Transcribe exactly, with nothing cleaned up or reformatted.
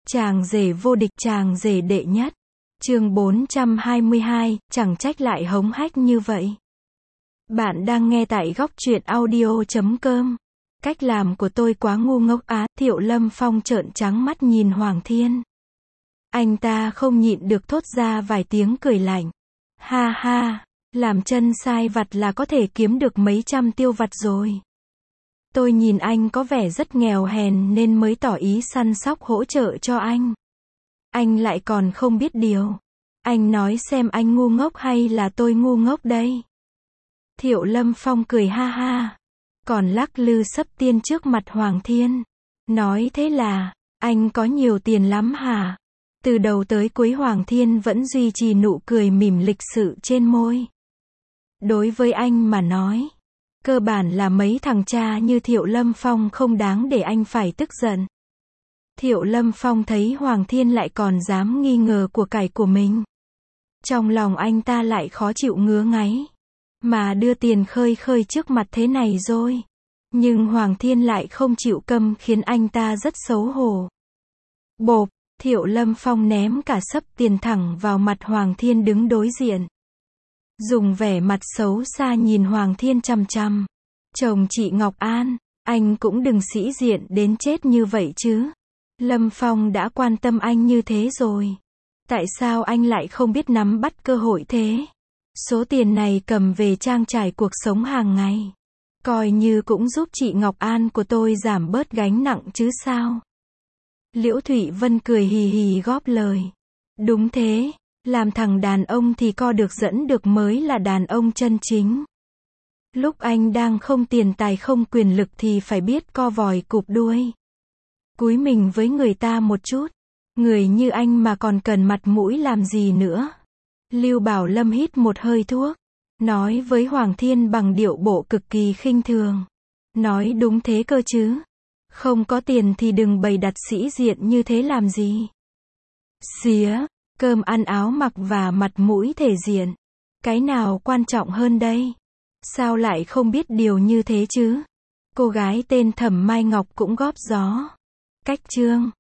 Chàng rể vô địch, chàng rể đệ nhất. Chương bốn trăm hai mươi hai, chẳng trách lại hống hách như vậy. Bạn đang nghe tại góc truyện audio chấm com. Cách làm của tôi quá ngu ngốc á, Thiệu Lâm Phong trợn trắng mắt nhìn Hoàng Thiên. Anh ta không nhịn được thốt ra vài tiếng cười lạnh. Ha ha, làm chân sai vặt là có thể kiếm được mấy trăm tiêu vặt rồi. Tôi nhìn anh có vẻ rất nghèo hèn nên mới tỏ ý săn sóc hỗ trợ cho anh. Anh lại còn không biết điều. Anh nói xem anh ngu ngốc hay là tôi ngu ngốc đây? Thiệu Lâm Phong cười ha ha. Còn lắc lư sấp tiên trước mặt Hoàng Thiên. Nói thế là, anh có nhiều tiền lắm hả? Từ đầu tới cuối Hoàng Thiên vẫn duy trì nụ cười mỉm lịch sự trên môi. Đối với anh mà nói, cơ bản là mấy thằng cha như Thiệu Lâm Phong không đáng để anh phải tức giận. Thiệu Lâm Phong thấy Hoàng Thiên lại còn dám nghi ngờ của cải của mình. Trong lòng anh ta lại khó chịu ngứa ngáy. Mà đưa tiền khơi khơi trước mặt thế này rồi. Nhưng Hoàng Thiên lại không chịu câm khiến anh ta rất xấu hổ. Bộp, Thiệu Lâm Phong ném cả xấp tiền thẳng vào mặt Hoàng Thiên đứng đối diện. Dùng vẻ mặt xấu xa nhìn Hoàng Thiên chằm chằm. Chồng chị Ngọc An, anh cũng đừng sĩ diện đến chết như vậy chứ. Lâm Phong đã quan tâm anh như thế rồi. Tại sao anh lại không biết nắm bắt cơ hội thế? Số tiền này cầm về trang trải cuộc sống hàng ngày. Coi như cũng giúp chị Ngọc An của tôi giảm bớt gánh nặng chứ sao? Liễu Thụy Vân cười hì hì góp lời. Đúng thế, làm thằng đàn ông thì co được dẫn được mới là đàn ông chân chính. Lúc anh đang không tiền tài không quyền lực thì phải biết co vòi cụp đuôi. Cúi mình với người ta một chút. Người như anh mà còn cần mặt mũi làm gì nữa? Lưu Bảo Lâm hít một hơi thuốc. Nói với Hoàng Thiên bằng điệu bộ cực kỳ khinh thường. Nói đúng thế cơ chứ. Không có tiền thì đừng bày đặt sĩ diện như thế làm gì. Xía, cơm ăn áo mặc và mặt mũi thể diện. Cái nào quan trọng hơn đây? Sao lại không biết điều như thế chứ? Cô gái tên Thẩm Mai Ngọc cũng góp gió. Cách chương